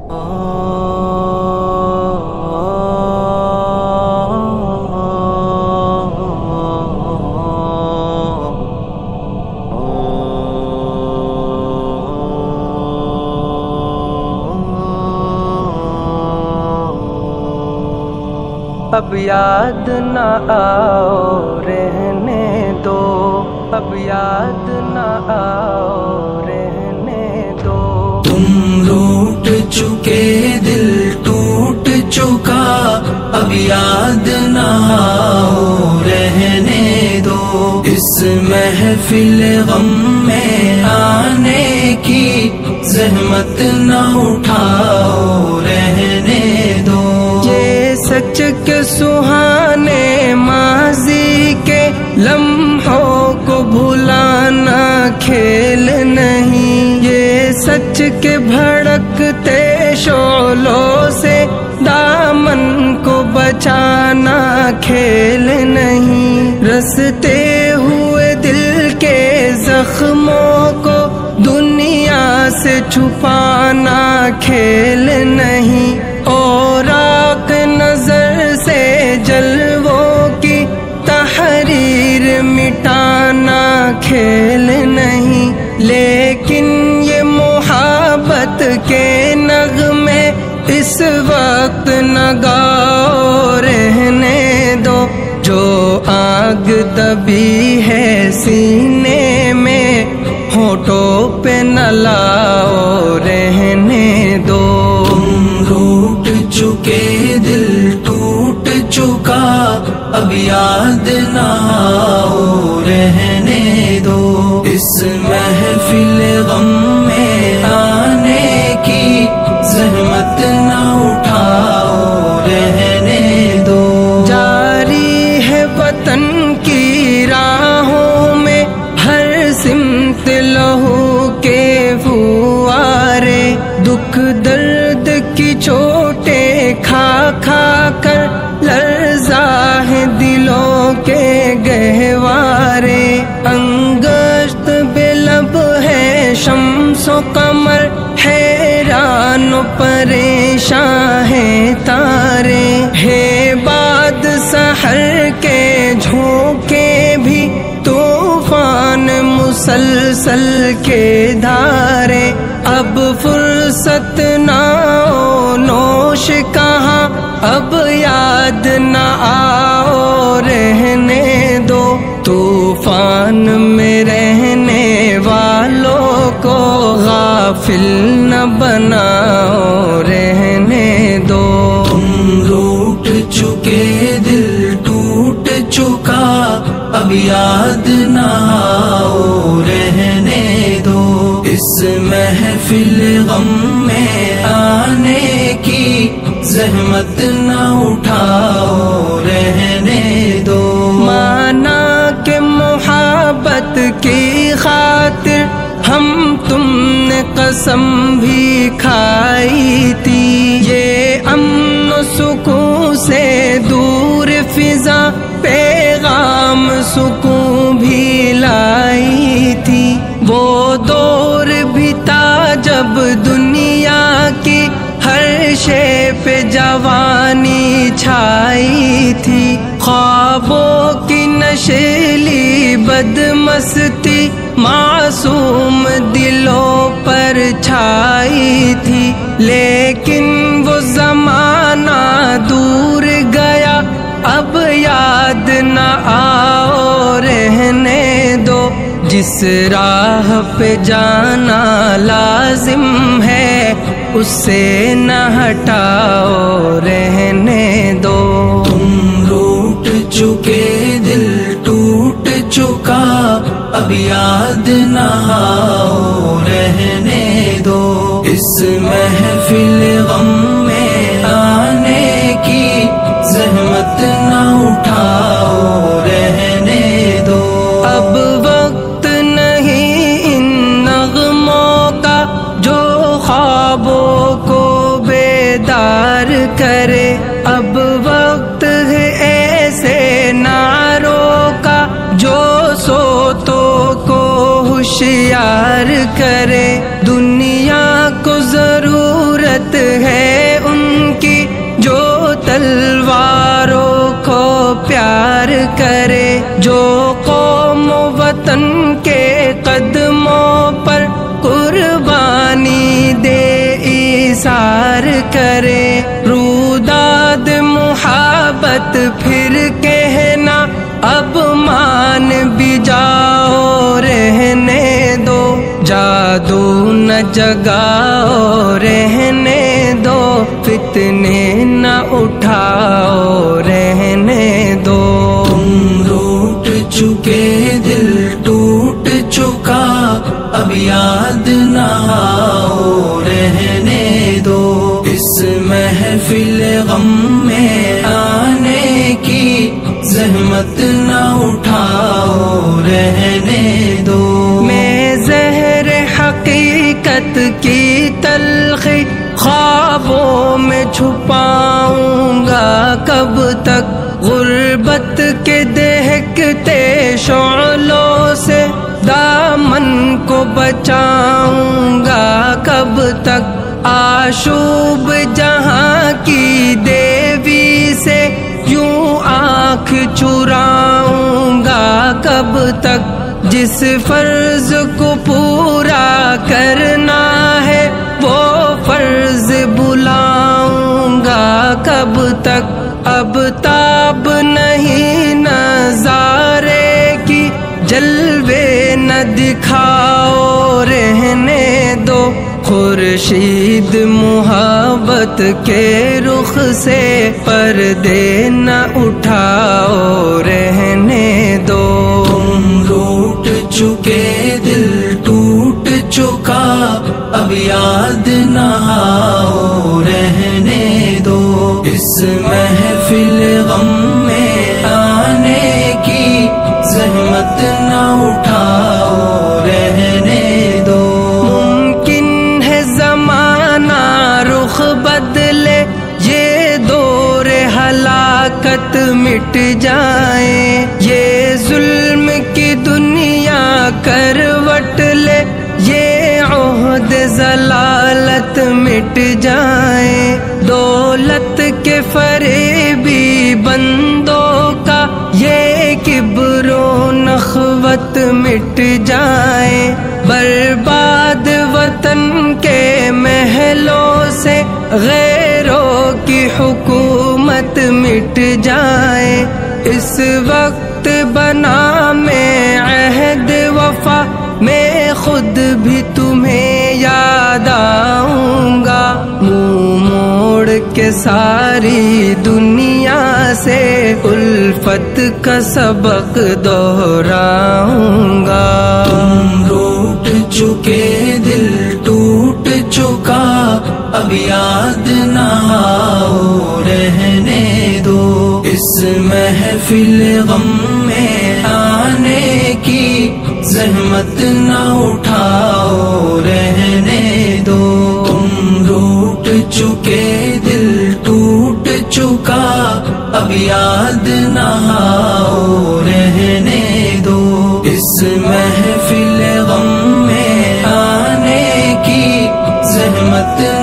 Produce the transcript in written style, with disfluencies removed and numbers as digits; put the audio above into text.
اب یاد نہ آؤ رہنے دو، اب یاد نہ آؤ رہنے دو۔ تم روٹ چکے دل ٹوٹ چکا، اب یاد نہ آؤ رہنے دو۔ اس محفل غم میں آنے کی زحمت نہ اٹھاؤ رہنے دو۔ یہ سچ کے سہانے ماضی کے لمحوں کو بھلانا کھیل نہیں، یہ سچ کے بھڑکتے شعلوں سے دامن کو بچانا کھیل نہیں۔ رستے ہوئے دل کے زخموں کو دنیا سے چھپانا کھیل نہیں، اور آنکھ نظر سے جلووں کی تحریر مٹانا کھیل نہیں۔ لیکن یہ محبت کے نغمے اس وقت نہ گاؤ رہنے دو، جو آگ دبی ہے سینے میں ہونٹوں پہ نہ لاؤ رہنے دو۔ تم روٹ چکے دل ٹوٹ چکا، اب یاد نہ آؤ رہنے دو۔ اس محفل غم میں آنے کی زحمت نہ اٹھاؤ رہنے دو۔ جاری ہے وطن کی راہوں میں ہر سمت لہو کے فوارے، دکھ درد کی چوٹیں کھا کھا کر لرزا ہے دلوں کے گہوارے۔ انگشت بے لب ہے شمس و قمر، حیران و پریشان ہے تارے، ہے باد سحر کے جھونکے بھی طوفان مسلسل کے دھارے۔ اب فرصت نہ ہو نوش کہاں، اب یاد نہ آؤ رہنے دو۔ طوفان میں رہنے والوں کو غافل نہ بناؤ رہنے دو۔ تم روٹ چکے دل ٹوٹ چکا، اب یاد نہ آؤ رہنے دو۔ اس محفل غم میں آنے کی زحمت نہ اٹھاؤ رہنے دو۔ مانا کہ محبت کی خاطر ہم تم نے قسم بھی کھائی تھی، یہ امن و سکون سے دور فضا پیغام سکون بھی لائی تھی۔ وہ دور بھی تھا جب دنیا کی ہر شے پہ جوانی چھائی تھی، خوابوں کی نشیلی بدمستی معصوم دلوں پر چھائی تھی۔ لیکن وہ زمانہ دور گیا، اب یاد نہ آؤ رہنے دو۔ جس راہ پہ جانا لازم ہے اس سے نہ ہٹاؤ رہنے دو۔ تم روٹ چکے دل ٹوٹ چکا، اب یاد نہ آؤ رہنے دو۔ اس محفل غم میں آنے کی زحمت نہ اٹھاؤ رہنے دو۔ اب وقت نہیں ان نغموں کا جو خوابوں کو بیدار کرے، اب وقت ہے ایسے نعروں کا جو سوتوں کو ہوشیار کرے۔ دنیا کو ضرورت کرے روداد محبت پھر کہنا اب مان بھی جاؤ رہنے دو جادو نہ جگاؤ رہنے دو فتنے نہ اٹھاؤ رہنے دو تم روٹ چکے دل ٹوٹ چکا اب یاد نہ آؤ رہنے دو اس محفل غم میں آنے کی زحمت نہ اٹھاؤ رہنے دو میں زہر حقیقت کی تلخی خوابوں میں چھپاؤں گا کب تک غربت کے دہکتے شعلوں سے دامن کو بچاؤں گا کب تک آشوب جہاں کی دیوی سے یوں آنکھ چراؤں گا کب تک جس فرض کو پورا کرنا ہے وہ فرض بلاؤں گا کب تک اب تاب نہیں نظارے کی جلوے نہ دکھاؤ رہنے دو خورشید محبت کے رخ سے پردے نہ اٹھاؤ رہنے دو تم روٹ چکے دل ٹوٹ چکا اب یاد نہ آؤ رہنے دو اس محفل غم میں آنے کی زحمت نہ اٹھاؤ رہنے دو ممکن ہے زمانہ رخ بدلے یہ دور ہلاکت مٹ جائے یہ ظلم کی دنیا کروٹ لے یہ عہد ضلالت مٹ جائے دولت کے فریبی بندوں کا یہ کبر و نخوت مٹ جائے برباد وطن کے محلوں سے غیروں کی حکومت مٹ جائے اس وقت بنا میں عہد وفا میں خود بھی تمہیں یاد آؤں گا منہ موڑ کے ساری دنیا سے الفت کا سبق دہراؤں گا تم روٹ چکے دل ٹوٹ چکا اب یاد نہ آؤ رہنے دو اس محفل غم میں آنے کی زحمت نہ اٹھاؤ رہنے دو تم روٹ چکے دل ٹوٹ چکا اب یاد نہ آؤ رہنے دو اس محفل غم میں آنے کی زحمت